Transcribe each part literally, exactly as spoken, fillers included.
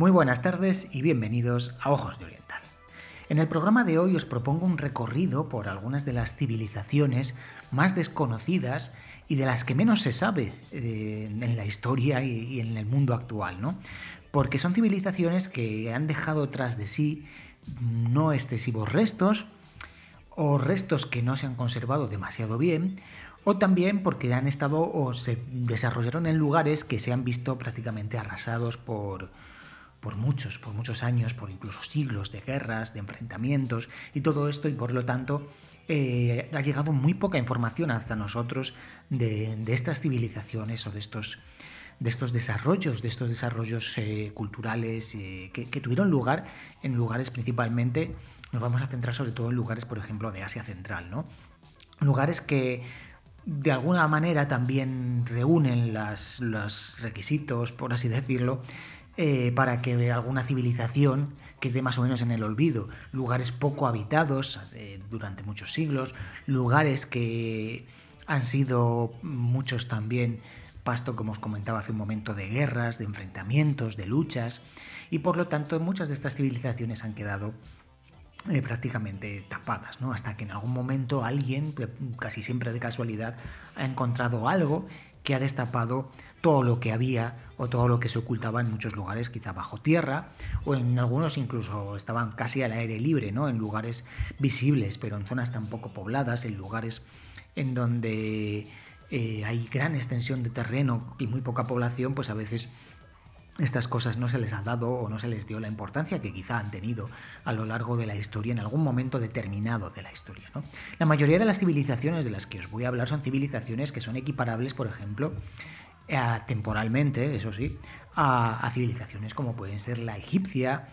Muy buenas tardes y bienvenidos a Ojos de Oriental. En el programa de hoy os propongo un recorrido por algunas de las civilizaciones más desconocidas y de las que menos se sabe eh, en la historia y, y en el mundo actual, ¿no? Porque son civilizaciones que han dejado tras de sí no excesivos restos, o restos que no se han conservado demasiado bien, o también porque han estado o se desarrollaron en lugares que se han visto prácticamente arrasados por, por muchos, por muchos años, por incluso siglos de guerras, de enfrentamientos y todo esto, y por lo tanto eh, ha llegado muy poca información hasta nosotros de, de estas civilizaciones o de estos de estos desarrollos, de estos desarrollos eh, culturales eh, que, que tuvieron lugar en lugares principalmente. Nos vamos a centrar sobre todo en lugares, por ejemplo, de Asia Central, ¿no? Lugares que de alguna manera también reúnen las, los requisitos, por así decirlo, eh, para que alguna civilización quede más o menos en el olvido. Lugares poco habitados eh, durante muchos siglos, lugares que han sido muchos también pasto, como os comentaba hace un momento, de guerras, de enfrentamientos, de luchas, y por lo tanto muchas de estas civilizaciones han quedado Eh, prácticamente tapadas, ¿no? Hasta que en algún momento alguien, casi siempre de casualidad, ha encontrado algo que ha destapado todo lo que había o todo lo que se ocultaba en muchos lugares, quizá bajo tierra, o en algunos incluso estaban casi al aire libre, ¿no? En lugares visibles, pero en zonas tan poco pobladas, en lugares en donde eh, hay gran extensión de terreno y muy poca población, pues a veces estas cosas no se les ha dado o no se les dio la importancia que quizá han tenido a lo largo de la historia, en algún momento determinado de la historia, ¿no? La mayoría de las civilizaciones de las que os voy a hablar son civilizaciones que son equiparables, por ejemplo, a, temporalmente, eso sí, a, a civilizaciones como pueden ser la egipcia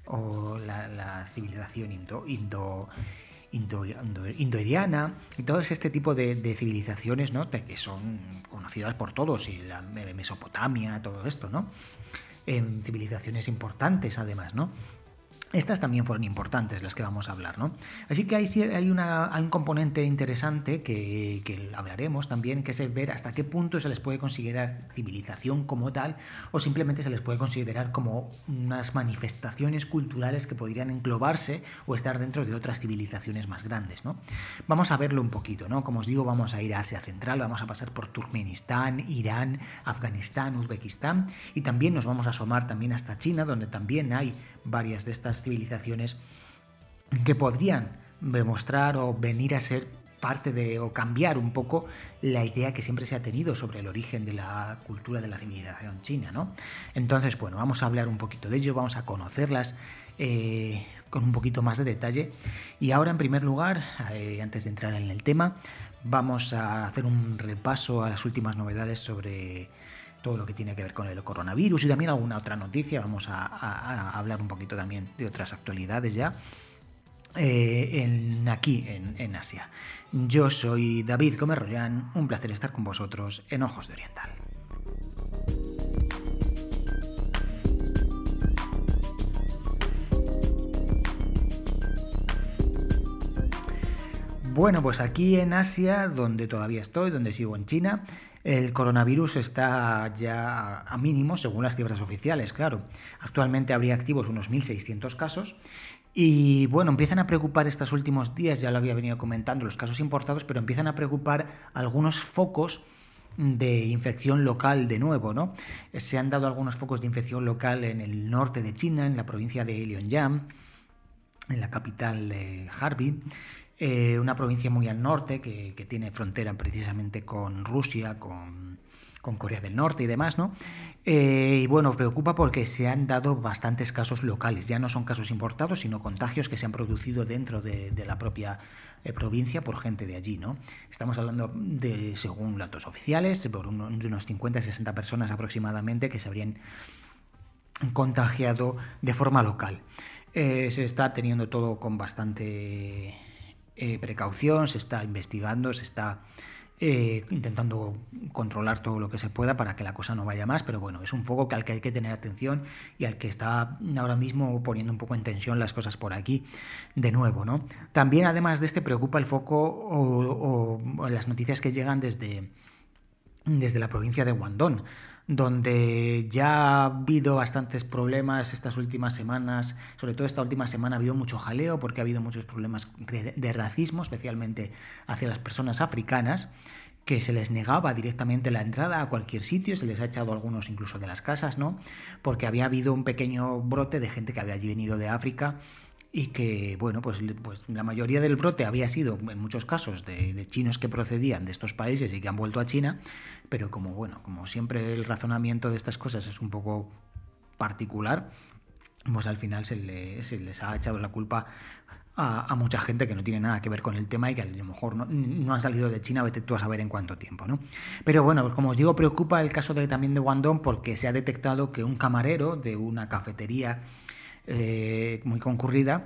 o la, la civilización indo, indo Indo, indo, indoiriana y todo este tipo de, de civilizaciones, ¿no? que son conocidas por todos, y la Mesopotamia, todo esto, ¿no? En civilizaciones importantes además, ¿no? Estas también fueron importantes, las que vamos a hablar, ¿no? Así que hay, hay, una, hay un componente interesante que, que hablaremos también, que es ver hasta qué punto se les puede considerar civilización como tal, o simplemente se les puede considerar como unas manifestaciones culturales que podrían englobarse o estar dentro de otras civilizaciones más grandes, ¿no? Vamos a verlo un poquito, ¿no? Como os digo, vamos a ir a Asia Central, vamos a pasar por Turkmenistán, Irán, Afganistán, Uzbekistán, y también nos vamos a asomar también hasta China, donde también hay varias de estas civilizaciones que podrían demostrar o venir a ser parte de, o cambiar un poco la idea que siempre se ha tenido sobre el origen de la cultura de la civilización china, ¿no? Entonces, bueno, vamos a hablar un poquito de ello, vamos a conocerlas eh, con un poquito más de detalle. Y ahora, en primer lugar, eh, antes de entrar en el tema, vamos a hacer un repaso a las últimas novedades sobre todo lo que tiene que ver con el coronavirus y también alguna otra noticia. Vamos a, a, a hablar un poquito también de otras actualidades ya eh, en, aquí en, en Asia. Yo soy David Gómez Rollán, un placer estar con vosotros en Ojos de Oriental. Bueno, pues aquí en Asia, donde todavía estoy, donde sigo en China, el coronavirus está ya a mínimos según las cifras oficiales, claro. Actualmente habría activos unos mil seiscientos casos y, bueno, empiezan a preocupar estos últimos días, ya lo había venido comentando, los casos importados, pero empiezan a preocupar algunos focos de infección local de nuevo, ¿no? Se han dado algunos focos de infección local en el norte de China, en la provincia de Liaoyang, en la capital de Harbin, Eh, una provincia muy al norte que, que tiene frontera precisamente con Rusia, con, con Corea del Norte y demás, ¿no? Eh, y bueno, preocupa porque se han dado bastantes casos locales, ya no son casos importados, sino contagios que se han producido dentro de, de la propia eh, provincia por gente de allí, ¿no? Estamos hablando de, según datos oficiales, por un, de unos cincuenta a sesenta personas aproximadamente que se habrían contagiado de forma local. Eh, se está teniendo todo con bastante Eh, precaución, se está investigando, se está eh, intentando controlar todo lo que se pueda para que la cosa no vaya más, pero bueno, es un foco que al que hay que tener atención y al que está ahora mismo poniendo un poco en tensión las cosas por aquí de nuevo, ¿no? También, además de este, preocupa el foco o, o, o las noticias que llegan desde desde la provincia de Guangdong, donde ya ha habido bastantes problemas estas últimas semanas, sobre todo esta última semana ha habido mucho jaleo porque ha habido muchos problemas de, de racismo, especialmente hacia las personas africanas, que se les negaba directamente la entrada a cualquier sitio, se les ha echado a algunos incluso de las casas, ¿no? Porque había habido un pequeño brote de gente que había venido de África y que, bueno, pues, pues la mayoría del brote había sido, en muchos casos, de, de chinos que procedían de estos países y que han vuelto a China, pero como, bueno, como siempre el razonamiento de estas cosas es un poco particular, pues al final se, le, se les ha echado la culpa a, a mucha gente que no tiene nada que ver con el tema y que a lo mejor no, no han salido de China, vete tú a saber en cuánto tiempo, ¿no? Pero bueno, pues como os digo, preocupa el caso de, también de Guangdong porque se ha detectado que un camarero de una cafetería eh, muy concurrida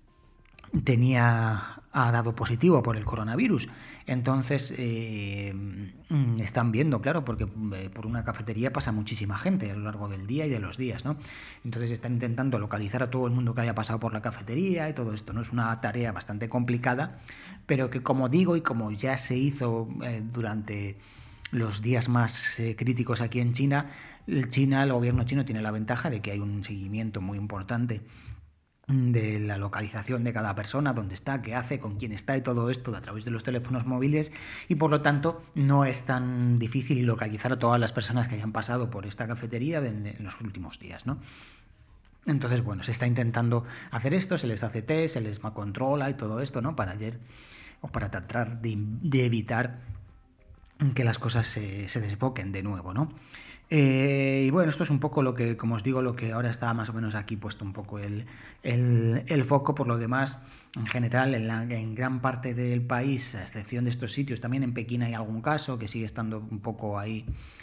tenía ha dado positivo por el coronavirus. Entonces eh, están viendo, claro, porque eh, por una cafetería pasa muchísima gente a lo largo del día y de los días, ¿no? Entonces están intentando localizar a todo el mundo que haya pasado por la cafetería y todo esto, ¿no? Es una tarea bastante complicada, pero que, como digo, y como ya se hizo eh, durante los días más eh, críticos aquí en China, el China, el gobierno chino tiene la ventaja de que hay un seguimiento muy importante de la localización de cada persona, dónde está, qué hace, con quién está y todo esto a través de los teléfonos móviles, y por lo tanto no es tan difícil localizar a todas las personas que hayan pasado por esta cafetería en, en los últimos días, ¿no? Entonces, bueno, se está intentando hacer esto, se les hace test, se les controla y todo esto, ¿no? Para ayer, o para tratar de, de evitar que las cosas se, se desboquen de nuevo, ¿no? Eh, y bueno, esto es un poco lo que, como os digo, lo que ahora está más o menos aquí puesto un poco el, el, el foco. Por lo demás, en general, en, la, en gran parte del país, a excepción de estos sitios, también en Pekín hay algún caso que sigue estando un poco ahí,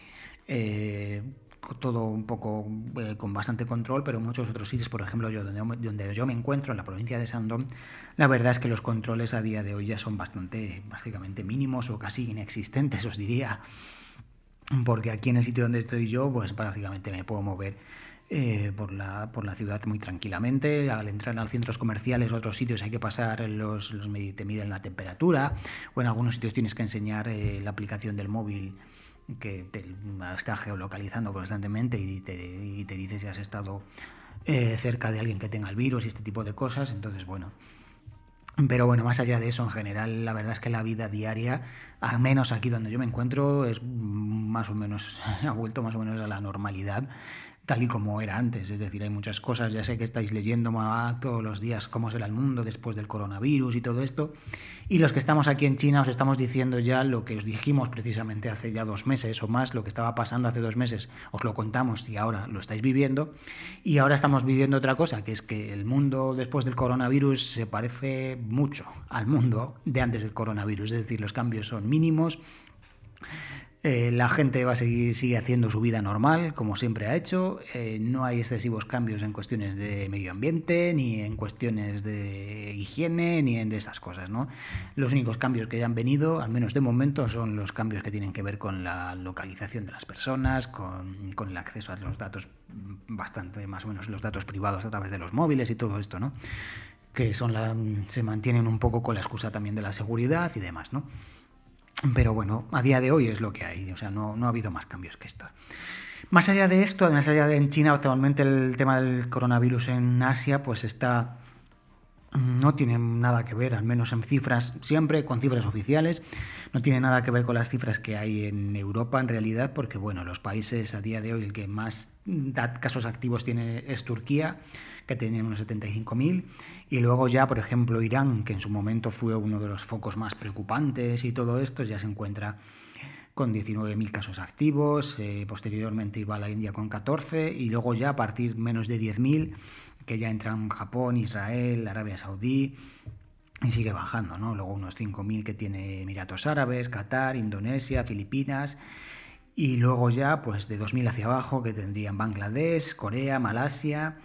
eh, todo un poco eh, con bastante control, pero en muchos otros sitios, por ejemplo, yo donde, donde yo me encuentro, en la provincia de Shandong, la verdad es que los controles a día de hoy ya son bastante, básicamente mínimos o casi inexistentes, os diría. Porque aquí en el sitio donde estoy yo, pues prácticamente me puedo mover eh, por, la, por la ciudad muy tranquilamente. Al entrar a centros comerciales o otros sitios hay que pasar, los, los te miden la temperatura, o en algunos sitios tienes que enseñar eh, la aplicación del móvil que te está geolocalizando constantemente y te, y te dice si has estado eh, cerca de alguien que tenga el virus y este tipo de cosas. Entonces, bueno... Pero bueno, más allá de eso, en general, la verdad es que la vida diaria, al menos aquí donde yo me encuentro, es más o menos, ha vuelto más o menos a la normalidad, tal y como era antes. Es decir, hay muchas cosas, ya sé que estáis leyendo ah, todos los días cómo será el mundo después del coronavirus y todo esto, y los que estamos aquí en China os estamos diciendo ya lo que os dijimos precisamente hace ya dos meses o más, lo que estaba pasando hace dos meses, os lo contamos y ahora lo estáis viviendo, y ahora estamos viviendo otra cosa, que es que el mundo después del coronavirus se parece mucho al mundo de antes del coronavirus, es decir, los cambios son mínimos. Eh, la gente va a seguir sigue haciendo su vida normal, como siempre ha hecho. Eh, no hay excesivos cambios en cuestiones de medio ambiente, ni en cuestiones de higiene, ni en de esas cosas, ¿no? Los únicos cambios que ya han venido, al menos de momento, son los cambios que tienen que ver con la localización de las personas, con, con el acceso a los datos, bastante más o menos los datos privados a través de los móviles y todo esto, ¿no? Que son la, se mantienen un poco con la excusa también de la seguridad y demás, ¿no? Pero bueno, a día de hoy es lo que hay, o sea, no, no ha habido más cambios que esto. Más allá de esto, más allá de en China, actualmente el tema del coronavirus en Asia, pues está, no tiene nada que ver, al menos en cifras, siempre con cifras oficiales, no tiene nada que ver con las cifras que hay en Europa en realidad, porque bueno, los países a día de hoy el que más casos activos tiene es Turquía, que tiene unos setenta y cinco mil, y luego ya, por ejemplo, Irán, que en su momento fue uno de los focos más preocupantes y todo esto, ya se encuentra con diecinueve mil casos activos, eh, posteriormente iba a la India con catorce, y luego ya a partir menos de diez mil, que ya entran Japón, Israel, Arabia Saudí, y sigue bajando, ¿no? Luego unos cinco mil que tiene Emiratos Árabes, Qatar, Indonesia, Filipinas, y luego ya pues de dos mil hacia abajo que tendrían Bangladesh, Corea, Malasia,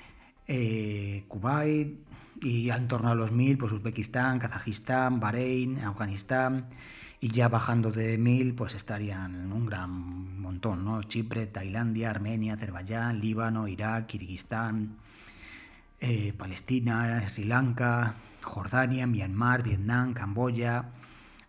eh, Kuwait, y en torno a los mil pues Uzbekistán, Kazajistán, Bahrein, Afganistán, y ya bajando de mil pues estarían un gran montón, ¿no? Chipre, Tailandia, Armenia, Azerbaiyán, Líbano, Irak, Kirguistán, eh, Palestina, Sri Lanka, Jordania, Myanmar, Vietnam, Camboya,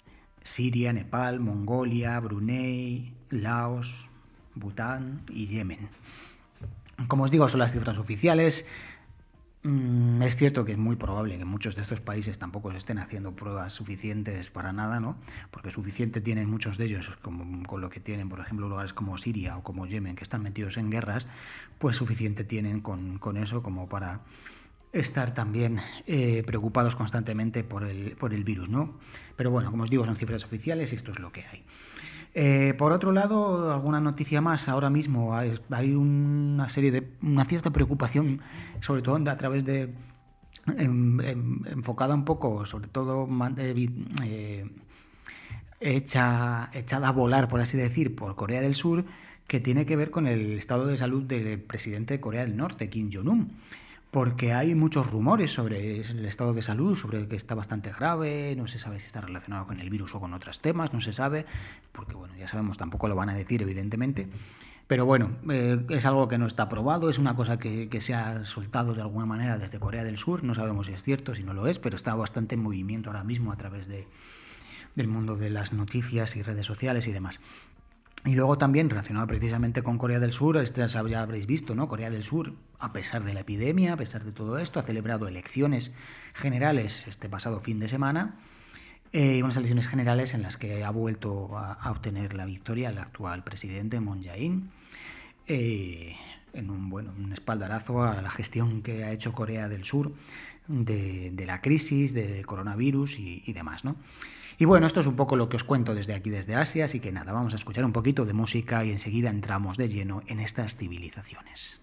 Siria, Nepal, Mongolia, Brunei, Laos, Bután y Yemen. Como os digo, son las cifras oficiales. Es cierto que es muy probable que muchos de estos países tampoco se estén haciendo pruebas suficientes para nada, ¿no? Porque suficiente tienen muchos de ellos, como con lo que tienen, por ejemplo, lugares como Siria o como Yemen, que están metidos en guerras, pues suficiente tienen con, con eso como para estar también eh, preocupados constantemente por el, por el virus, ¿no? Pero bueno, como os digo, son cifras oficiales y esto es lo que hay. Eh, por otro lado, alguna noticia más. Ahora mismo hay, hay una serie de una cierta preocupación, sobre todo a través de en, en, enfocada un poco, sobre todo eh, hecha, echada a volar, por así decir, por Corea del Sur, que tiene que ver con el estado de salud del presidente de Corea del Norte, Kim Jong-un. Porque hay muchos rumores sobre el estado de salud, sobre que está bastante grave, no se sabe si está relacionado con el virus o con otros temas, no se sabe, porque bueno, ya sabemos, tampoco lo van a decir evidentemente, pero bueno, eh, es algo que no está probado, es una cosa que, que se ha soltado de alguna manera desde Corea del Sur, no sabemos si es cierto, si no lo es, pero está bastante en movimiento ahora mismo a través de, del mundo de las noticias y redes sociales y demás. Y luego también, relacionado precisamente con Corea del Sur, este ya habréis visto, ¿no? Corea del Sur, a pesar de la epidemia, a pesar de todo esto, ha celebrado elecciones generales este pasado fin de semana, eh, unas elecciones generales en las que ha vuelto a, a obtener la victoria el actual presidente Moon Jae-in, eh, en un, bueno, un espaldarazo a la gestión que ha hecho Corea del Sur de, de la crisis, del coronavirus y, y demás, ¿no? Y bueno, esto es un poco lo que os cuento desde aquí, desde Asia, así que nada, vamos a escuchar un poquito de música y enseguida entramos de lleno en estas civilizaciones.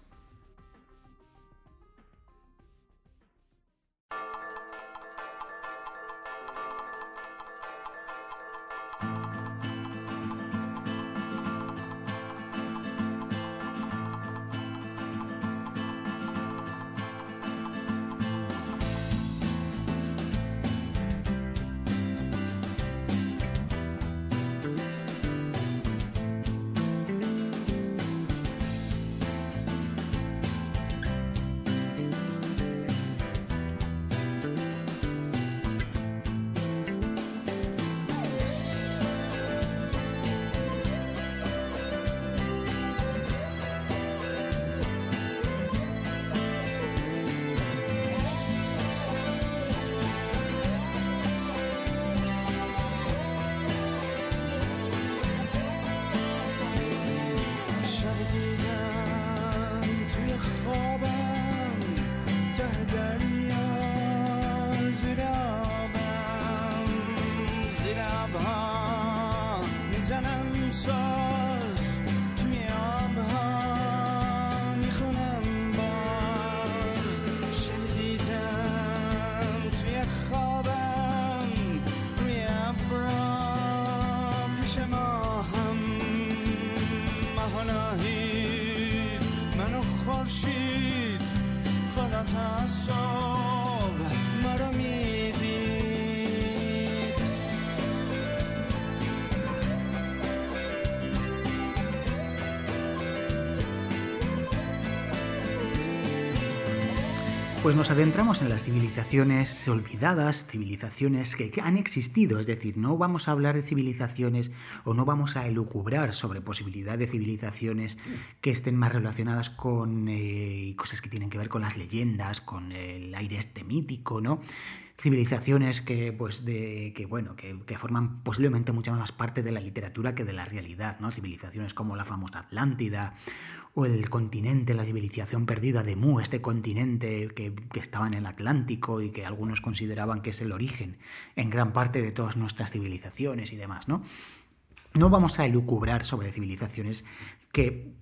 Pues nos adentramos en las civilizaciones olvidadas, civilizaciones que, que han existido, es decir, no vamos a hablar de civilizaciones o no vamos a elucubrar sobre posibilidad de civilizaciones que estén más relacionadas con eh, cosas que tienen que ver con las leyendas, con el aire este mítico, ¿no? Civilizaciones que, pues, de, que, bueno, que, que forman posiblemente mucha más parte de la literatura que de la realidad, ¿no? Civilizaciones como la famosa Atlántida o el continente, la civilización perdida de Mu, este continente que, que estaba en el Atlántico y que algunos consideraban que es el origen en gran parte de todas nuestras civilizaciones y demás, ¿no? No vamos a elucubrar sobre civilizaciones que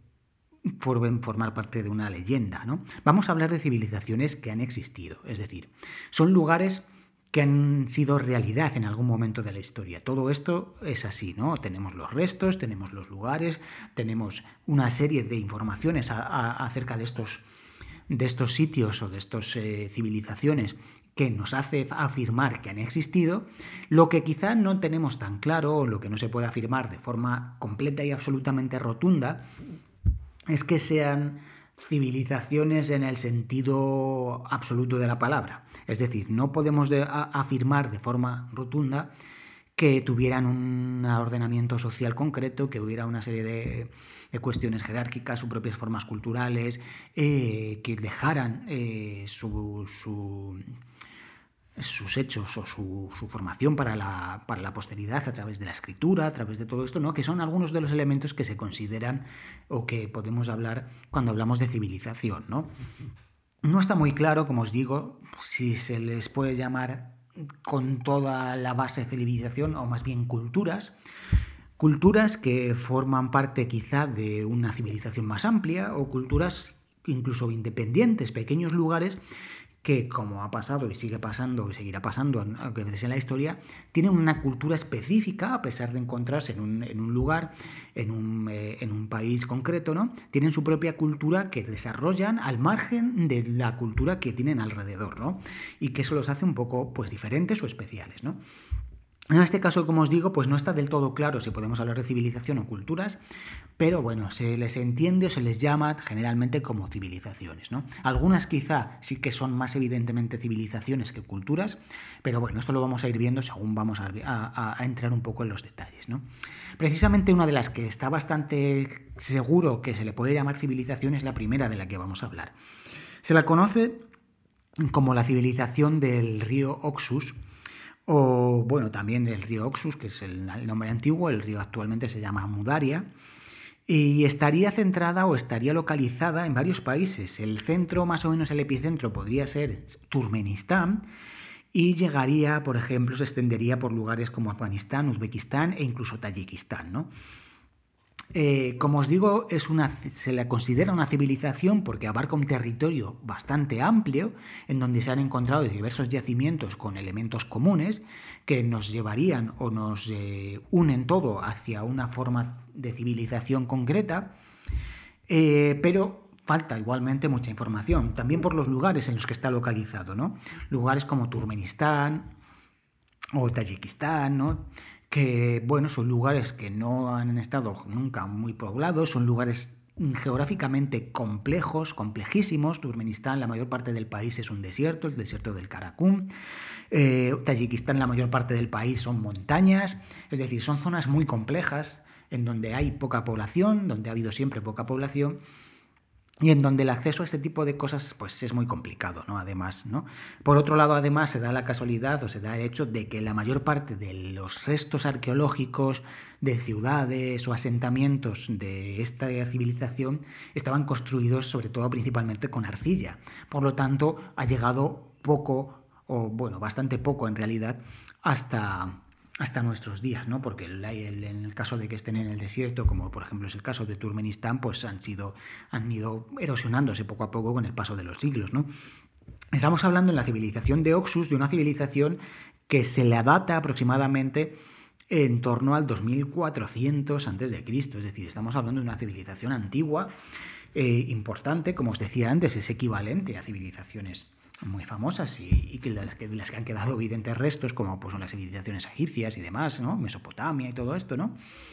pueden formar parte de una leyenda, ¿no? Vamos a hablar de civilizaciones que han existido, es decir, son lugares que han sido realidad en algún momento de la historia. Todo esto es así, ¿no? Tenemos los restos, tenemos los lugares, tenemos una serie de informaciones a, a, acerca de estos, de estos sitios o de estas eh, civilizaciones que nos hace afirmar que han existido. Lo que quizá no tenemos tan claro, o lo que no se puede afirmar de forma completa y absolutamente rotunda, es que sean civilizaciones en el sentido absoluto de la palabra. Es decir, no podemos de, a, afirmar de forma rotunda que tuvieran un ordenamiento social concreto, que hubiera una serie de, de cuestiones jerárquicas, sus propias formas culturales, eh, que dejaran eh, su, su, sus hechos o su, su formación para la, para la posteridad a través de la escritura, a través de todo esto, ¿no? Que son algunos de los elementos que se consideran o que podemos hablar cuando hablamos de civilización, ¿no? No está muy claro, como os digo, si se les puede llamar con toda la base de civilización o más bien culturas, culturas que forman parte quizá de una civilización más amplia o culturas incluso independientes, pequeños lugares que, como ha pasado y sigue pasando y seguirá pasando a veces en la historia, tienen una cultura específica a pesar de encontrarse en un, en un lugar, en un, eh, en un país concreto, ¿no? Tienen su propia cultura que desarrollan al margen de la cultura que tienen alrededor, ¿no? Y que eso los hace un poco pues, diferentes o especiales, ¿no? En este caso, como os digo, pues no está del todo claro si podemos hablar de civilización o culturas, pero bueno, se les entiende o se les llama generalmente como civilizaciones, ¿no? Algunas quizá sí que son más evidentemente civilizaciones que culturas, pero bueno, esto lo vamos a ir viendo según vamos a, a, a entrar un poco en los detalles, ¿no? Precisamente una de las que está bastante seguro que se le puede llamar civilización es la primera de la que vamos a hablar. Se la conoce como la civilización del río Oxus, o bueno, también el río Oxus, que es el, el nombre antiguo, el río actualmente se llama Mudaria, y estaría centrada o estaría localizada en varios países. El centro, más o menos el epicentro, podría ser Turkmenistán, y llegaría, por ejemplo, se extendería por lugares como Afganistán, Uzbekistán e incluso Tayikistán, ¿no? Eh, como os digo, es una, se la considera una civilización porque abarca un territorio bastante amplio en donde se han encontrado diversos yacimientos con elementos comunes que nos llevarían o nos eh, unen todo hacia una forma de civilización concreta, eh, pero falta igualmente mucha información, también por los lugares en los que está localizado, ¿no? Lugares como Turkmenistán o Tayikistán, ¿no? Que, bueno, son lugares que no han estado nunca muy poblados, son lugares geográficamente complejos, complejísimos. Turkmenistán, la mayor parte del país es un desierto, el desierto del Karakum. Eh, Tayikistán, la mayor parte del país son montañas, es decir, son zonas muy complejas en donde hay poca población, donde ha habido siempre poca población, y en donde el acceso a este tipo de cosas pues es muy complicado, ¿no? Además, ¿no? Por otro lado, además, se da la casualidad o se da el hecho de que la mayor parte de los restos arqueológicos de ciudades o asentamientos de esta civilización estaban construidos sobre todo principalmente con arcilla. Por lo tanto, ha llegado poco, o bueno, bastante poco en realidad, hasta... hasta nuestros días, ¿no? Porque el, el, en el caso de que estén en el desierto, como por ejemplo es el caso de Turkmenistán, pues han sido, han ido erosionándose poco a poco con el paso de los siglos, ¿no? Estamos hablando en la civilización de Oxus de una civilización que se la data aproximadamente en torno al dos mil cuatrocientos antes de Cristo, es decir, estamos hablando de una civilización antigua, eh, importante, como os decía antes, es equivalente a civilizaciones muy famosas y, y que las, que las que han quedado evidentes restos, como pues, son las civilizaciones egipcias y demás, ¿no? Mesopotamia y todo esto, ¿no?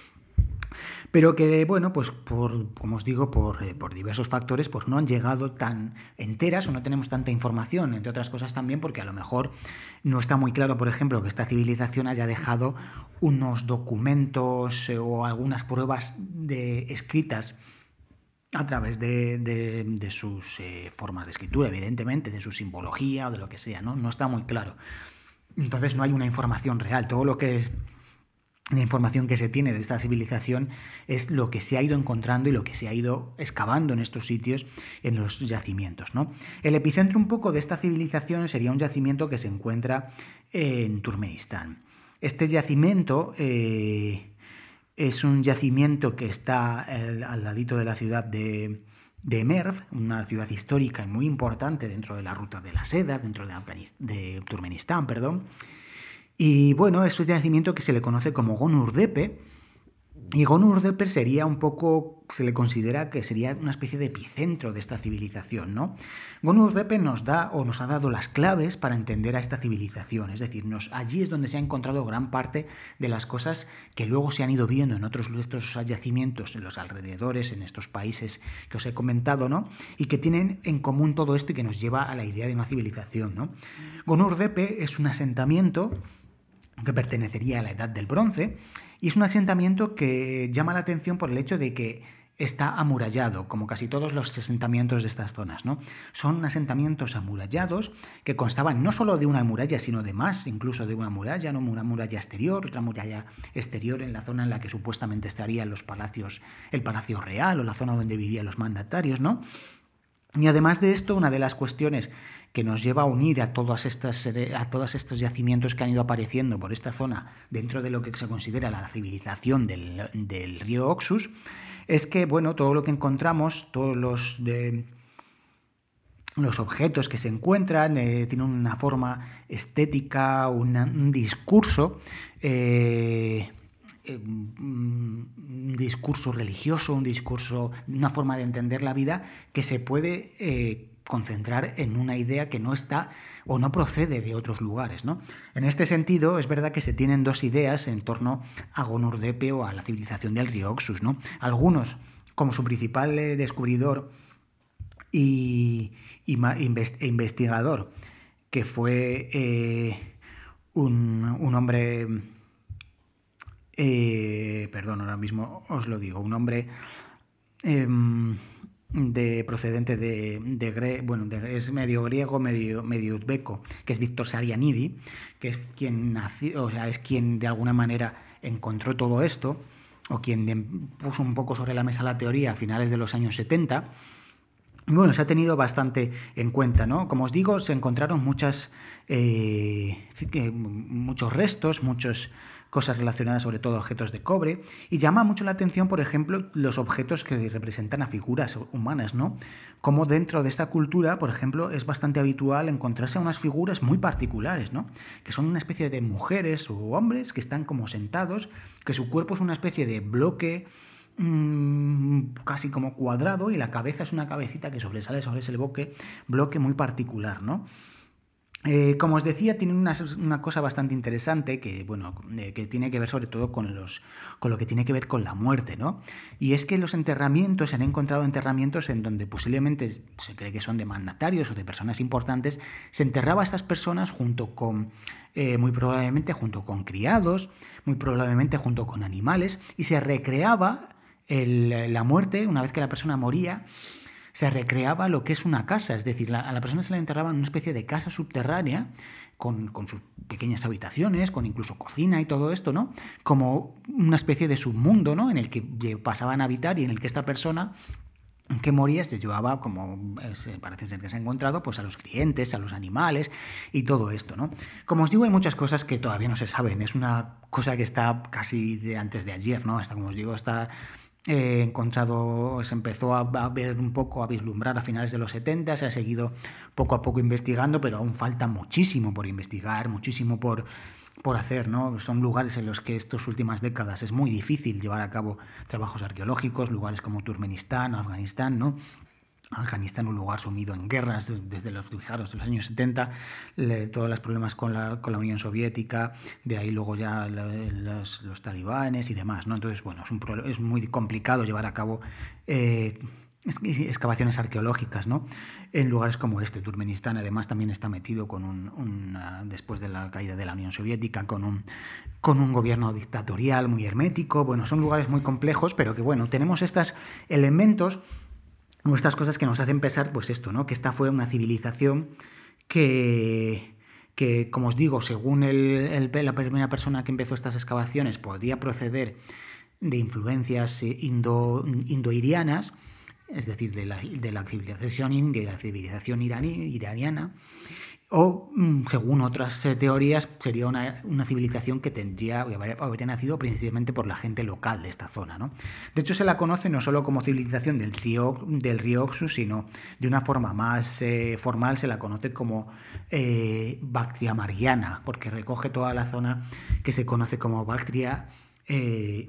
Pero que, bueno, pues por, como os digo, por, eh, por diversos factores, pues no han llegado tan enteras o no tenemos tanta información, entre otras cosas también porque a lo mejor no está muy claro, por ejemplo, que esta civilización haya dejado unos documentos eh, o algunas pruebas de, escritas a través de, de, de sus eh, formas de escritura, evidentemente, de su simbología o de lo que sea, ¿no? No está muy claro. Entonces no hay una información real. Todo lo que es la información que se tiene de esta civilización es lo que se ha ido encontrando y lo que se ha ido excavando en estos sitios, en los yacimientos, ¿no? El epicentro un poco de esta civilización sería un yacimiento que se encuentra en Turkmenistán. Este yacimiento... Eh, Es un yacimiento que está eh, al ladito de la ciudad de, de Merv, una ciudad histórica y muy importante dentro de la ruta de la seda, dentro de, Afganist- de Turkmenistán, perdón. Y bueno, es un yacimiento que se le conoce como Gonurdepe. Y Gonurdepe sería un poco, se le considera que sería una especie de epicentro de esta civilización, ¿no? Gonurdepe nos da o nos ha dado las claves para entender a esta civilización, es decir, nos, allí es donde se ha encontrado gran parte de las cosas que luego se han ido viendo en otros de estos yacimientos, en los alrededores, en estos países que os he comentado, ¿no? Y que tienen en común todo esto y que nos lleva a la idea de una civilización, ¿no? Gonurdepe es un asentamiento que pertenecería a la Edad del Bronce, y es un asentamiento que llama la atención por el hecho de que está amurallado, como casi todos los asentamientos de estas zonas, ¿no? Son asentamientos amurallados que constaban no solo de una muralla, sino de más, incluso de una muralla, ¿no? Una muralla exterior, otra muralla exterior en la zona en la que supuestamente estarían los palacios, el Palacio Real o la zona donde vivían los mandatarios, ¿no? Y además de esto, una de las cuestiones que nos lleva a unir a, todas estas, a todos estos yacimientos que han ido apareciendo por esta zona dentro de lo que se considera la civilización del, del río Oxus, es que, bueno, todo lo que encontramos, todos los, de, los objetos que se encuentran, eh, tienen una forma estética, una, un discurso, eh, eh, un discurso religioso, un discurso, una forma de entender la vida que se puede eh, concentrar en una idea que no está o no procede de otros lugares, ¿no? En este sentido, es verdad que se tienen dos ideas en torno a Gonurdepe o a la civilización del río Oxus, ¿no? Algunos, como su principal eh, descubridor y, y invest, e investigador, que fue eh, un, un hombre, eh, perdón, ahora mismo os lo digo, un hombre... Eh, de procedente de, de bueno de, es medio griego, medio, medio uzbeco, que es Víctor Sarianidi, que es quien nació, o sea, es quien de alguna manera encontró todo esto, o quien de, puso un poco sobre la mesa la teoría a finales de los años setenta. Bueno, se ha tenido bastante en cuenta, ¿no? Como os digo, se encontraron muchas, eh, muchos restos, muchos cosas relacionadas sobre todo a objetos de cobre, y llama mucho la atención, por ejemplo, los objetos que representan a figuras humanas, ¿no? Como dentro de esta cultura, por ejemplo, es bastante habitual encontrarse a unas figuras muy particulares, ¿no? Que son una especie de mujeres o hombres que están como sentados, que su cuerpo es una especie de bloque mmm, casi como cuadrado, y la cabeza es una cabecita que sobresale sobre ese bloque, bloque muy particular, ¿no? Eh, como os decía, tiene una, una cosa bastante interesante que, bueno, eh, que tiene que ver sobre todo con, los, con lo que tiene que ver con la muerte, ¿no? Y es que los enterramientos, se han encontrado enterramientos en donde posiblemente se cree que son de mandatarios o de personas importantes, se enterraba a estas personas junto con, eh, muy probablemente junto con criados, muy probablemente junto con animales, y se recreaba el, la muerte una vez que la persona moría. Se recreaba lo que es una casa, es decir, la, a la persona se la enterraba en una especie de casa subterránea con, con sus pequeñas habitaciones, con incluso cocina y todo esto, ¿no? Como una especie de submundo, ¿no? En el que pasaban a habitar y en el que esta persona que moría se llevaba, como eh, parece ser que se ha encontrado, pues a los clientes, a los animales y todo esto, ¿no? Como os digo, hay muchas cosas que todavía no se saben, es una cosa que está casi de antes de ayer, ¿no? Hasta, como os digo, está... He encontrado, se empezó a, a ver un poco, a vislumbrar a finales de los setenta, se ha seguido poco a poco investigando, pero aún falta muchísimo por investigar, muchísimo por, por hacer, ¿no? Son lugares en los que estas últimas décadas es muy difícil llevar a cabo trabajos arqueológicos, lugares como Turkmenistán, Afganistán, ¿no? Afganistán, un lugar sumido en guerras desde los, fijaros, de los años setenta, le, todos los problemas con la, con la Unión Soviética, de ahí luego ya la, los, los talibanes y demás, ¿no? Entonces, bueno, es, un, es muy complicado llevar a cabo eh, excavaciones arqueológicas, ¿no? En lugares como este. Turkmenistán además también está metido con un, un uh, después de la caída de la Unión Soviética, con un, con un gobierno dictatorial muy hermético. Bueno, son lugares muy complejos, pero que, bueno, tenemos estos elementos, estas cosas que nos hacen pensar, pues esto, ¿no? Que esta fue una civilización que, que como os digo, según el, el, la primera persona que empezó estas excavaciones, podría proceder de influencias indo, indoirianas, es decir, de la, de la civilización india y la civilización iraní, iraniana, o, según otras eh, teorías, sería una, una civilización que tendría, habría nacido principalmente por la gente local de esta zona, ¿no? De hecho, se la conoce no solo como civilización del río, del río Oxus, sino de una forma más eh, formal se la conoce como eh, Bactria mariana, porque recoge toda la zona que se conoce como Bactria eh,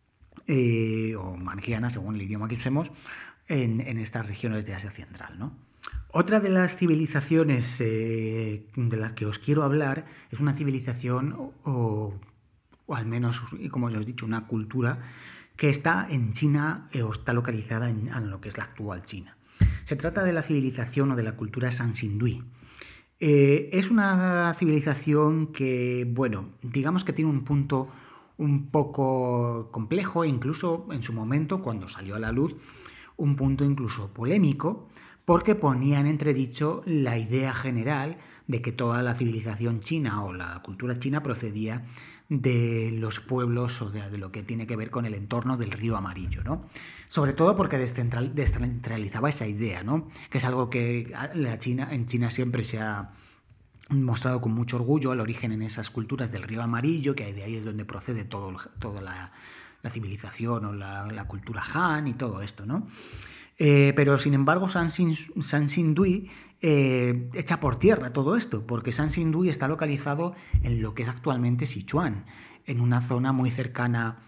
eh, o margiana, según el idioma que usemos, en, en estas regiones de Asia Central, ¿no? Otra de las civilizaciones eh, de las que os quiero hablar es una civilización, o, o, o al menos, como os he dicho, una cultura que está en China eh, o está localizada en, en lo que es la actual China. Se trata de la civilización o de la cultura Sanxingdui. Eh, es una civilización que, bueno, digamos que tiene un punto un poco complejo e incluso en su momento, cuando salió a la luz, un punto incluso polémico, porque ponía en entredicho la idea general de que toda la civilización china o la cultura china procedía de los pueblos o de, de lo que tiene que ver con el entorno del río Amarillo, ¿no? Sobre todo porque descentral, descentralizaba esa idea, ¿no? Que es algo que la China, en China siempre se ha mostrado con mucho orgullo el origen en esas culturas del río Amarillo, que de ahí es donde procede todo, toda la, la civilización o la, la cultura Han y todo esto, ¿no? Eh, pero sin embargo Sansindui eh, echa por tierra todo esto, porque Sansindui está localizado en lo que es actualmente Sichuan, en una zona muy cercana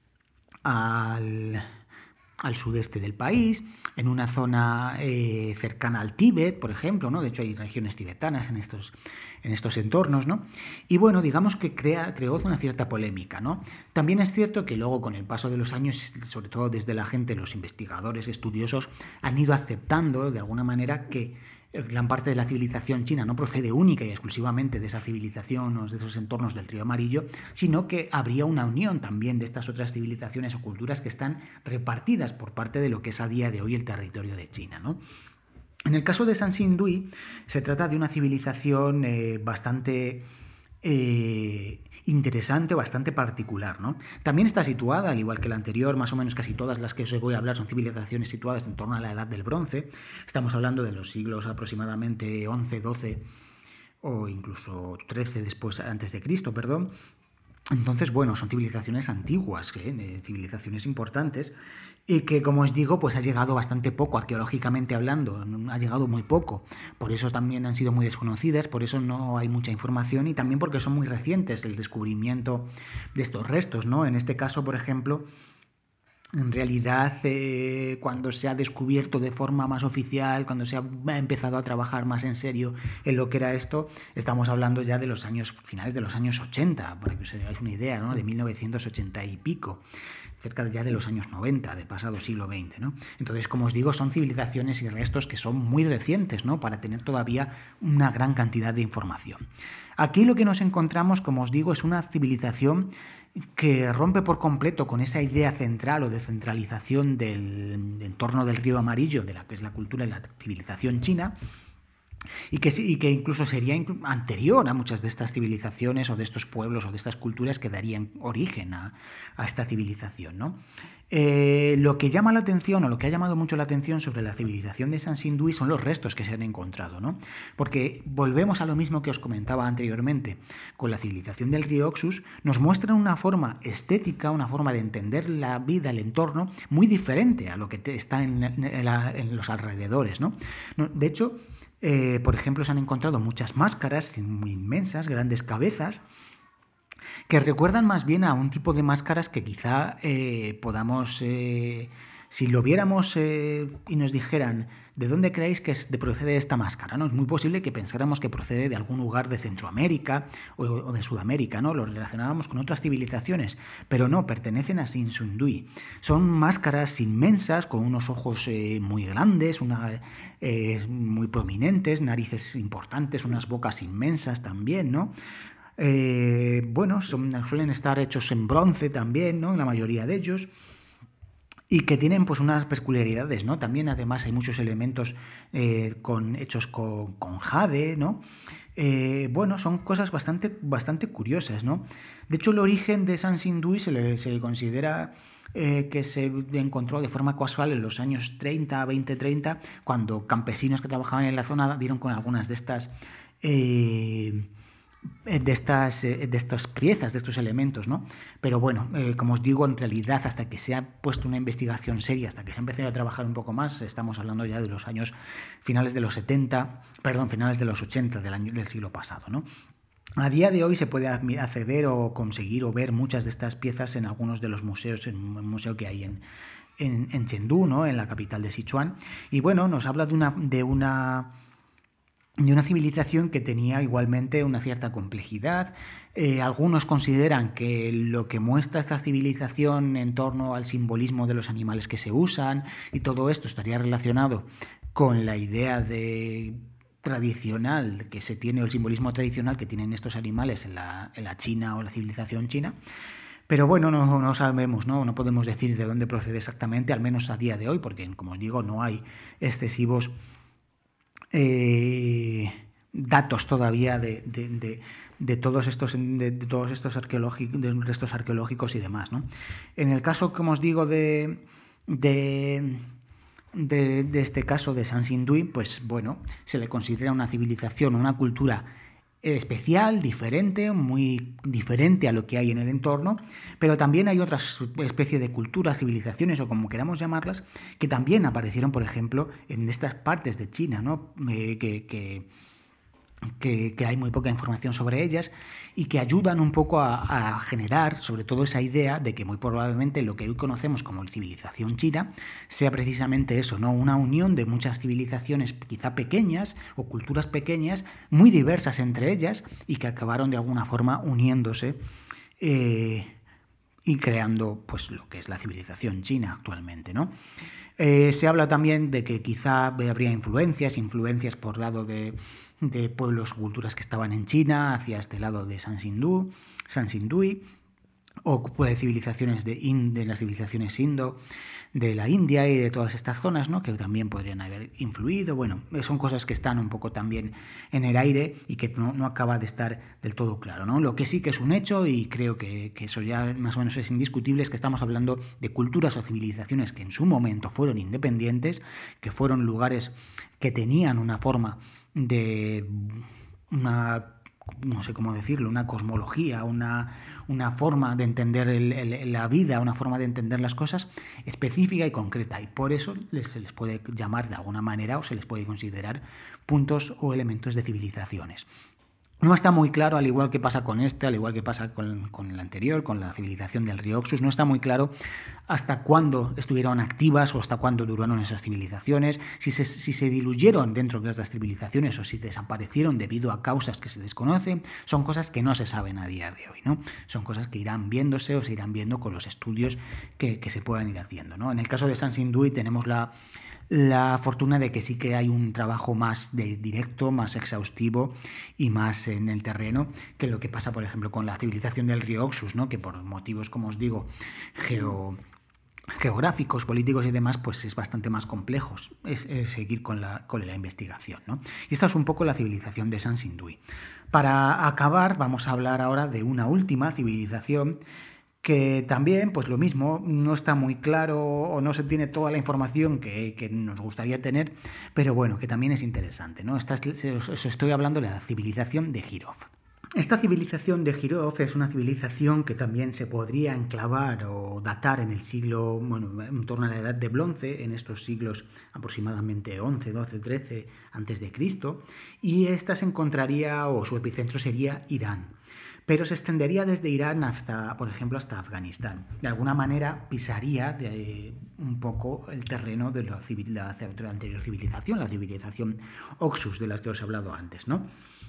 al, al sudeste del país, en una zona eh, cercana al Tíbet, por ejemplo, ¿no? De hecho hay regiones tibetanas en estos, en estos entornos, ¿no? Y bueno, digamos que crea, creó una cierta polémica, ¿no? También es cierto que luego con el paso de los años, sobre todo desde la gente, los investigadores, estudiosos, han ido aceptando de alguna manera que gran parte de la civilización china no procede única y exclusivamente de esa civilización o de esos entornos del río Amarillo, sino que habría una unión también de estas otras civilizaciones o culturas que están repartidas por parte de lo que es a día de hoy el territorio de China, ¿no? En el caso de Sansindui se trata de una civilización eh, bastante eh, interesante, bastante particular, ¿no? También está situada, al igual que la anterior, más o menos casi todas las que os voy a hablar son civilizaciones situadas en torno a la Edad del Bronce. Estamos hablando de los siglos aproximadamente once, doce o incluso trece después, antes de Cristo, perdón. Entonces, bueno, son civilizaciones antiguas, ¿eh? Civilizaciones importantes y que, como os digo, pues ha llegado bastante poco, arqueológicamente hablando, ha llegado muy poco. Por eso también han sido muy desconocidas, por eso no hay mucha información y también porque son muy recientes el descubrimiento de estos restos, ¿no? En este caso, por ejemplo, en realidad, eh, cuando se ha descubierto de forma más oficial, cuando se ha empezado a trabajar más en serio en lo que era esto, estamos hablando ya de los años finales de los años ochenta, para que os hagáis una idea, ¿no? De mil novecientos ochenta y pico, cerca ya de los años noventa, del pasado siglo veinte, ¿no? Entonces, como os digo, son civilizaciones y restos que son muy recientes, ¿no? Para tener todavía una gran cantidad de información. Aquí lo que nos encontramos, como os digo, es una civilización que rompe por completo con esa idea central o de centralización del entorno del río Amarillo, de la que es la cultura y la civilización china, y que, y que incluso sería anterior a muchas de estas civilizaciones o de estos pueblos o de estas culturas que darían origen a, a esta civilización, ¿no? Eh, lo que llama la atención o lo que ha llamado mucho la atención sobre la civilización de Sansindui son los restos que se han encontrado, ¿no? Porque volvemos a lo mismo que os comentaba anteriormente con la civilización del río Oxus, nos muestran una forma estética, una forma de entender la vida, el entorno, muy diferente a lo que está en, en, la, en los alrededores, ¿no? De hecho, eh, por ejemplo, se han encontrado muchas máscaras muy inmensas, grandes cabezas, que recuerdan más bien a un tipo de máscaras que quizá eh, podamos, eh, si lo viéramos eh, y nos dijeran ¿de dónde creéis que es de procede esta máscara? ¿No? Es muy posible que pensáramos que procede de algún lugar de Centroamérica o, o de Sudamérica, ¿no? Lo relacionábamos con otras civilizaciones, pero no, pertenecen a Sansindui. Son máscaras inmensas, con unos ojos eh, muy grandes, una, eh, muy prominentes, narices importantes, unas bocas inmensas también, ¿no? Eh, bueno, son, suelen estar hechos en bronce también, ¿no? La mayoría de ellos, y que tienen pues unas peculiaridades, ¿no? También además hay muchos elementos eh, con, hechos con, con jade, ¿no? Eh, bueno, son cosas bastante, bastante curiosas, ¿no? De hecho, el origen de Sansindui se le, se le considera eh, que se encontró de forma casual en los años treinta, veinte, treinta, cuando campesinos que trabajaban en la zona dieron con algunas de estas... Eh, de estas, de estas piezas, de estos elementos, ¿no? Pero bueno, eh, como os digo, en realidad hasta que se ha puesto una investigación seria, hasta que se ha empezado a trabajar un poco más, estamos hablando ya de los años finales de los setenta, perdón, finales de los ochenta del, año, del siglo pasado, ¿no? A día de hoy se puede acceder o conseguir o ver muchas de estas piezas en algunos de los museos, en un museo que hay en, en, en Chengdu, ¿no? En la capital de Sichuan, y bueno, nos habla de una... De una de una civilización que tenía igualmente una cierta complejidad. Eh, algunos consideran que lo que muestra esta civilización en torno al simbolismo de los animales que se usan y todo esto estaría relacionado con la idea de tradicional que se tiene, o el simbolismo tradicional que tienen estos animales en la, en la China o la civilización china. Pero bueno, no, no sabemos, ¿no? No podemos decir de dónde procede exactamente, al menos a día de hoy, porque, como os digo, no hay excesivos eh, datos todavía de, de, de, de todos estos, de, de todos estos arqueológicos, de restos arqueológicos y demás, ¿no? En el caso, como os digo, de... de De, de este caso de Sansindui, pues bueno, se le considera una civilización, una cultura especial, diferente, muy diferente a lo que hay en el entorno, pero también hay otras especies de culturas, civilizaciones o como queramos llamarlas, que también aparecieron, por ejemplo, en estas partes de China, ¿no? Eh, que, que Que, que hay muy poca información sobre ellas y que ayudan un poco a, a generar sobre todo esa idea de que muy probablemente lo que hoy conocemos como civilización china sea precisamente eso, ¿no? Una unión de muchas civilizaciones quizá pequeñas o culturas pequeñas muy diversas entre ellas y que acabaron de alguna forma uniéndose eh, y creando pues lo que es la civilización china actualmente, ¿no? Eh, se habla también de que quizá habría influencias, influencias por lado de, de pueblos o culturas que estaban en China, hacia este lado de Sansindú, Sansindui, o de civilizaciones de, in, de las civilizaciones indo, de la India y de todas estas zonas, ¿no? Que también podrían haber influido. Bueno, son cosas que están un poco también en el aire y que no, no acaba de estar del todo claro, ¿no? Lo que sí que es un hecho, y creo que, que eso ya más o menos es indiscutible, es que estamos hablando de culturas o civilizaciones que en su momento fueron independientes, que fueron lugares que tenían una forma de... una no sé cómo decirlo, una cosmología, una, una forma de entender el, el, la vida, una forma de entender las cosas específica y concreta, y por eso les, se les puede llamar de alguna manera o se les puede considerar puntos o elementos de civilizaciones. No está muy claro, al igual que pasa con este, al igual que pasa con, con el anterior, con la civilización del río Oxus, no está muy claro hasta cuándo estuvieron activas o hasta cuándo duraron esas civilizaciones, si se, si se diluyeron dentro de otras civilizaciones o si desaparecieron debido a causas que se desconocen. Son cosas que no se saben a día de hoy, ¿no? Son cosas que irán viéndose o se irán viendo con los estudios que, que se puedan ir haciendo, ¿no? En el caso de Sansindui tenemos la... la fortuna de que sí que hay un trabajo más de directo, más exhaustivo y más en el terreno que lo que pasa, por ejemplo, con la civilización del río Oxus, ¿no? Que por motivos, como os digo, geo, geográficos, políticos y demás, pues es bastante más complejo es, es seguir con la, con la investigación, ¿no? Y esta es un poco la civilización de Sansindui. Para acabar, vamos a hablar ahora de una última civilización que también, pues lo mismo, no está muy claro o no se tiene toda la información que, que nos gustaría tener, pero bueno, que también es interesante, ¿no? Esta es, os estoy hablando de la civilización de Jirov. Esta civilización de Jirov es una civilización que también se podría enclavar o datar en el siglo, bueno, en torno a la edad de bronce, en estos siglos aproximadamente once, doce, trece antes de Cristo, y esta se encontraría, o su epicentro sería Irán. Pero se extendería desde Irán hasta, por ejemplo, hasta Afganistán. De alguna manera pisaría de, eh, un poco el terreno de la, civil, la, la anterior civilización, la civilización Oxus, de la que os he hablado antes, ¿no?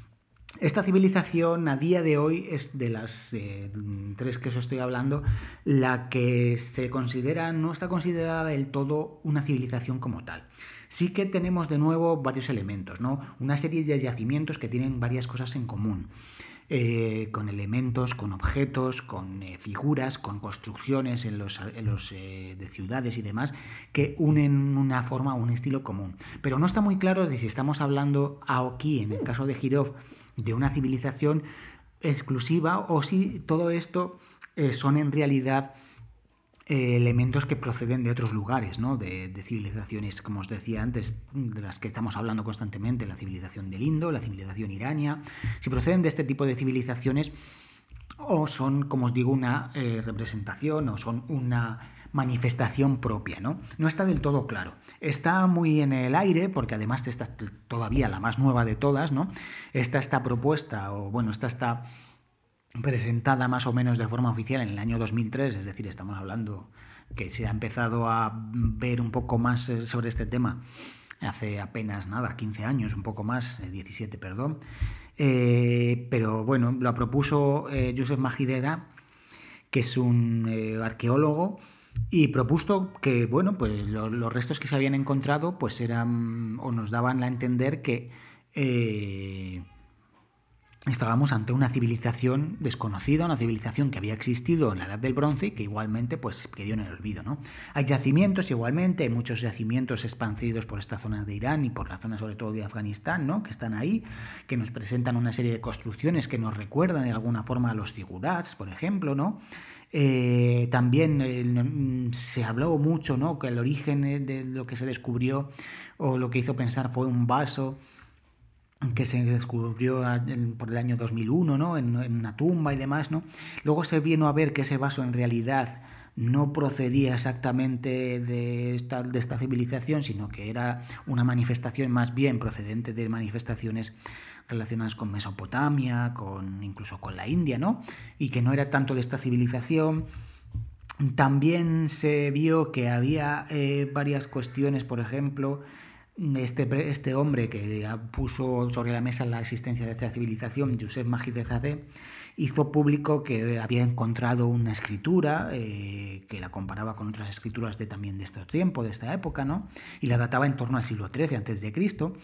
Esta civilización a día de hoy es de las eh, tres que os estoy hablando, la que se considera, no está considerada del todo una civilización como tal. Sí que tenemos de nuevo varios elementos, ¿no? Una serie de yacimientos que tienen varias cosas en común. Eh, con elementos, con objetos, con eh, figuras, con construcciones en los, en los eh, de ciudades y demás que unen una forma, un estilo común. Pero no está muy claro de si estamos hablando aquí, en el caso de Jirov, de una civilización exclusiva o si todo esto eh, son en realidad Eh, elementos que proceden de otros lugares, ¿no? de, de civilizaciones, como os decía antes, de las que estamos hablando constantemente, la civilización del Indo, la civilización irania, si proceden de este tipo de civilizaciones o son, como os digo, una eh, representación o son una manifestación propia, ¿no? No está del todo claro. Está muy en el aire, porque además esta es todavía la más nueva de todas, ¿no? Esta está propuesta, o bueno, esta está presentada más o menos de forma oficial en el año dos mil tres, es decir, estamos hablando que se ha empezado a ver un poco más sobre este tema hace apenas nada, quince años, un poco más, diecisiete, perdón, eh, pero bueno, lo propuso eh, Joseph Majidera, que es un eh, arqueólogo, y propuso que, bueno, pues lo, los restos que se habían encontrado pues eran o nos daban a entender que eh, estábamos ante una civilización desconocida, una civilización que había existido en la Edad del Bronce y que igualmente pues quedó en el olvido, ¿no? Hay yacimientos igualmente, hay muchos yacimientos expandidos por esta zona de Irán y por la zona sobre todo de Afganistán, ¿no? Que están ahí, que nos presentan una serie de construcciones que nos recuerdan de alguna forma a los zigurats, por ejemplo, ¿no? Eh, también eh, se habló mucho, ¿no? Que el origen de lo que se descubrió o lo que hizo pensar fue un vaso que se descubrió por el año dos mil uno, ¿no? en, en una tumba y demás, ¿no? Luego se vino a ver que ese vaso en realidad no procedía exactamente de esta, de esta civilización, sino que era una manifestación más bien procedente de manifestaciones relacionadas con Mesopotamia, con incluso con la India, ¿no? Y que no era tanto de esta civilización. También se vio que había eh, varias cuestiones, por ejemplo, Este, este hombre que puso sobre la mesa la existencia de esta civilización, Youssef Majidezadeh, hizo público que había encontrado una escritura eh, que la comparaba con otras escrituras de, también de este tiempo, de esta época, ¿no? Y la databa en torno al siglo trece antes de Cristo.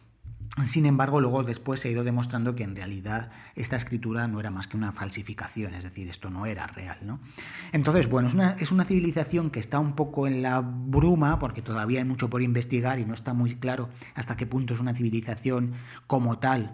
Sin embargo, luego después se ha ido demostrando que en realidad esta escritura no era más que una falsificación, es decir, esto no era real, ¿no? Entonces, bueno, es una, es una civilización que está un poco en la bruma, porque todavía hay mucho por investigar y no está muy claro hasta qué punto es una civilización como tal,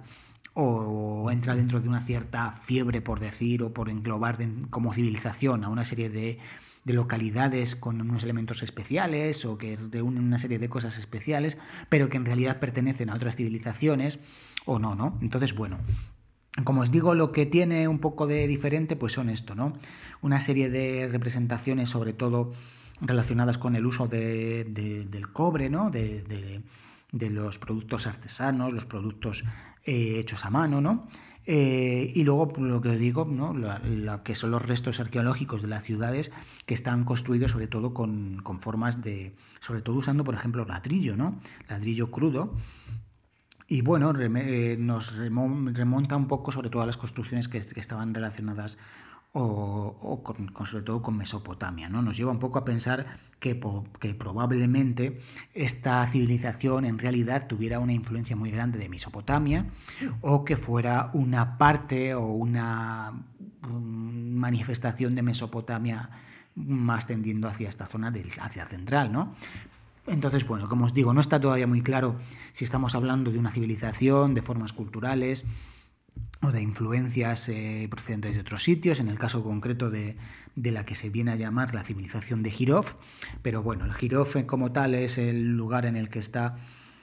o entra dentro de una cierta fiebre, por decir, o por englobar de, como civilización a una serie de, de localidades con unos elementos especiales o que reúnen una serie de cosas especiales, pero que en realidad pertenecen a otras civilizaciones o no, ¿no? Entonces, bueno, como os digo, lo que tiene un poco de diferente pues son esto, ¿no? Una serie de representaciones, sobre todo relacionadas con el uso de, de, del cobre, ¿no? De, de, de los productos artesanos, los productos eh, hechos a mano, ¿no? Eh, y luego lo que os digo, ¿no? Lo, lo que son los restos arqueológicos de las ciudades que están construidos sobre todo con, con formas de, sobre todo usando por ejemplo ladrillo, ¿no? Ladrillo crudo. Y bueno, rem- eh, nos remonta un poco sobre todo a las construcciones que, que estaban relacionadas o, o con, con, sobre todo con Mesopotamia, ¿no? Nos lleva un poco a pensar que, po, que probablemente esta civilización en realidad tuviera una influencia muy grande de Mesopotamia o que fuera una parte o una um, manifestación de Mesopotamia más tendiendo hacia esta zona del Asia Central, ¿no? Entonces, bueno, como os digo, no está todavía muy claro si estamos hablando de una civilización, de formas culturales o de influencias eh, procedentes de otros sitios, en el caso concreto de, de la que se viene a llamar la civilización de Jirov, pero bueno, el Jirov como tal es el lugar en el que está,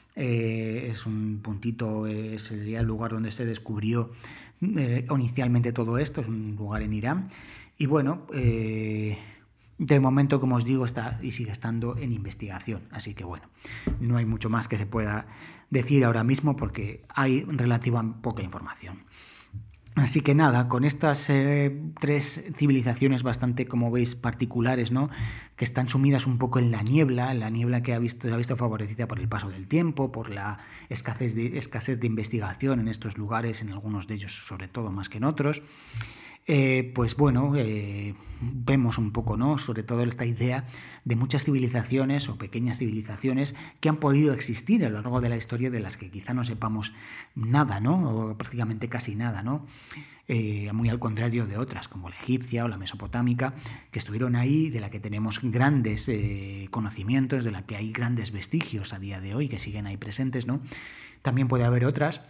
eh, es un puntito, eh, sería el lugar donde se descubrió eh, inicialmente todo esto, es un lugar en Irán, y bueno, eh, de momento, como os digo, está y sigue estando en investigación, así que bueno, no hay mucho más que se pueda decir ahora mismo porque hay relativa poca información. Así que nada, con estas eh, tres civilizaciones bastante, como veis, particulares, ¿no? Que están sumidas un poco en la niebla, en la niebla que ha visto, se ha visto favorecida por el paso del tiempo, por la escasez de, escasez de investigación en estos lugares, en algunos de ellos sobre todo más que en otros. Eh, pues bueno, eh, vemos un poco, ¿no? Sobre todo esta idea de muchas civilizaciones o pequeñas civilizaciones que han podido existir a lo largo de la historia, de las que quizá no sepamos nada, ¿no? O prácticamente casi nada, ¿no? Eh, muy al contrario de otras, como la egipcia o la mesopotámica, que estuvieron ahí, de la que tenemos grandes eh, conocimientos, de la que hay grandes vestigios a día de hoy que siguen ahí presentes, ¿no? También puede haber otras,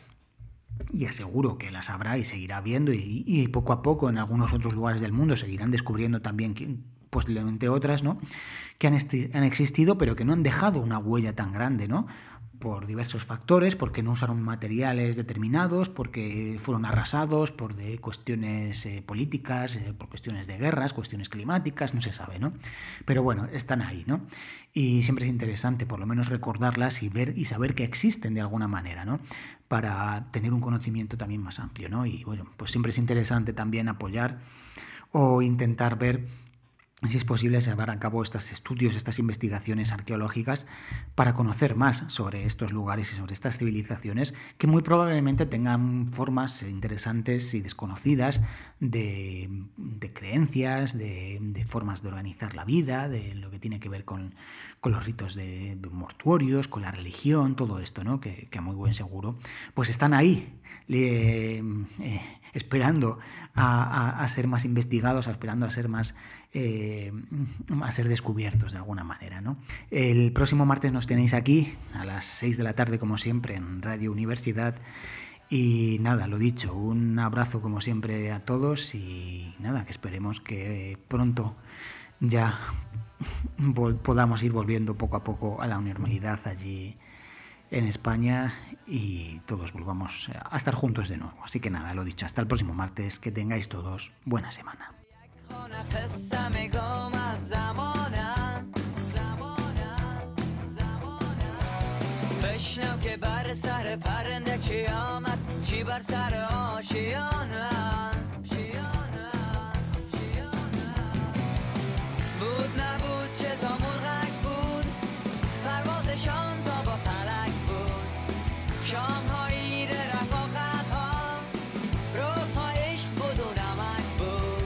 y aseguro que las habrá y seguirá habiendo, y, y poco a poco en algunos otros lugares del mundo seguirán descubriendo también que, posiblemente otras, ¿no? Que han, esti- han existido pero que no han dejado una huella tan grande, ¿no? Por diversos factores, porque no usaron materiales determinados, porque fueron arrasados por de cuestiones eh, políticas, eh, por cuestiones de guerras, cuestiones climáticas, no se sabe, ¿no? Pero bueno, están ahí, ¿no? Y siempre es interesante por lo menos recordarlas y ver y saber que existen de alguna manera, ¿no? Para tener un conocimiento también más amplio, ¿no? Y bueno, pues siempre es interesante también apoyar o intentar ver si es posible, llevar a cabo estos estudios, estas investigaciones arqueológicas para conocer más sobre estos lugares y sobre estas civilizaciones que muy probablemente tengan formas interesantes y desconocidas de, de creencias, de, de formas de organizar la vida, de lo que tiene que ver con, con los ritos de, de mortuorios, con la religión, todo esto, ¿no? que, que a muy buen seguro pues están ahí le, eh, esperando a, a, a ser más investigados, esperando a ser más eh, a ser descubiertos de alguna manera, ¿no? El próximo martes nos tenéis aquí a las seis de la tarde, como siempre, en Radio Universidad. Y nada, lo dicho, un abrazo como siempre a todos y nada, que esperemos que pronto ya podamos ir volviendo poco a poco a la normalidad allí en España y todos volvamos a estar juntos de nuevo. Así que nada, lo dicho, hasta el próximo martes, que tengáis todos buena semana. بشنو که بر سر پرنده کی آمد چی بر سر آشیانه شیانه شیانه بود نبود چه تا مرغک بود پروازشان تا با فلک بود شام هایی در رفاقت ها روز ها عشق بود و نمک بود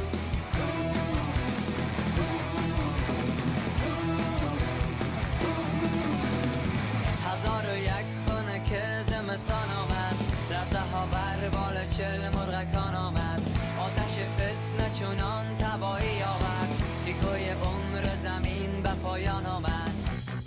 هزار و یک خونه که زمستان آمد لحظه ها بر بال چل مرغکان آمد آتش فتنه چونان تبایی آورد دیگوی عمر زمین به پایان آمد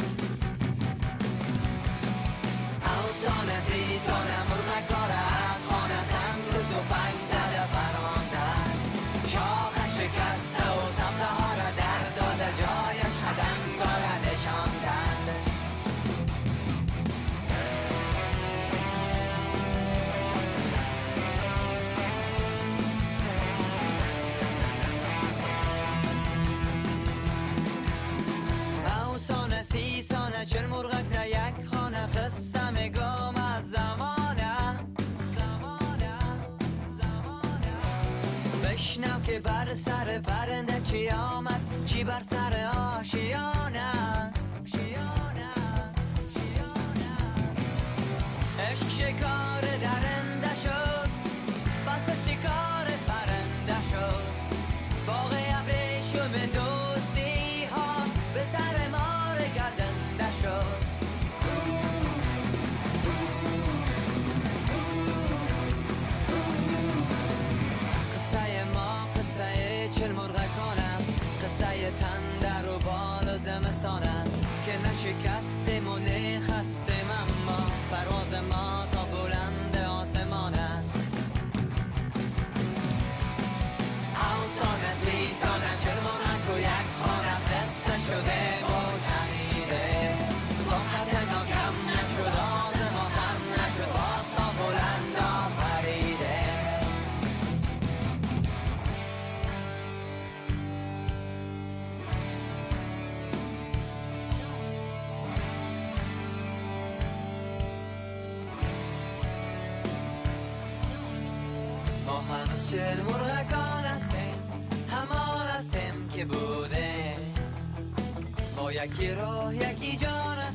اوسان سیسان مرغکار از خانه سنگ و توفنگ زده براندن شاخش شکسته و سبزه ها را در داده جایش قدم دارد نشاندن اوسان سیسان چل مرغک در یک خانه قصه میگم از زمانه زمانه زمانه بشنو که بر سر پرنده چی آمد چی بر سر آشیانه شیانه شیانه عشق شکار درنده شد پس شکار پرنده شد باغ ابریشم دوستی ها به سر مار گزنده شد قصه ما قصه چل مرغکان است قصه تندر و بال و زمستان است که نشکستیم و نخستیم اما پرواز ما تا بلند آسمان است اوسان سیسان چل مرغک و یک خانه قصه شده و شنیده تا خط ناکم نشد آز ما خم نشد باز تا بلند آفریده ما هنوز چل مرغکان هستیم همان هستیم که بوده با یکی روح یکی جان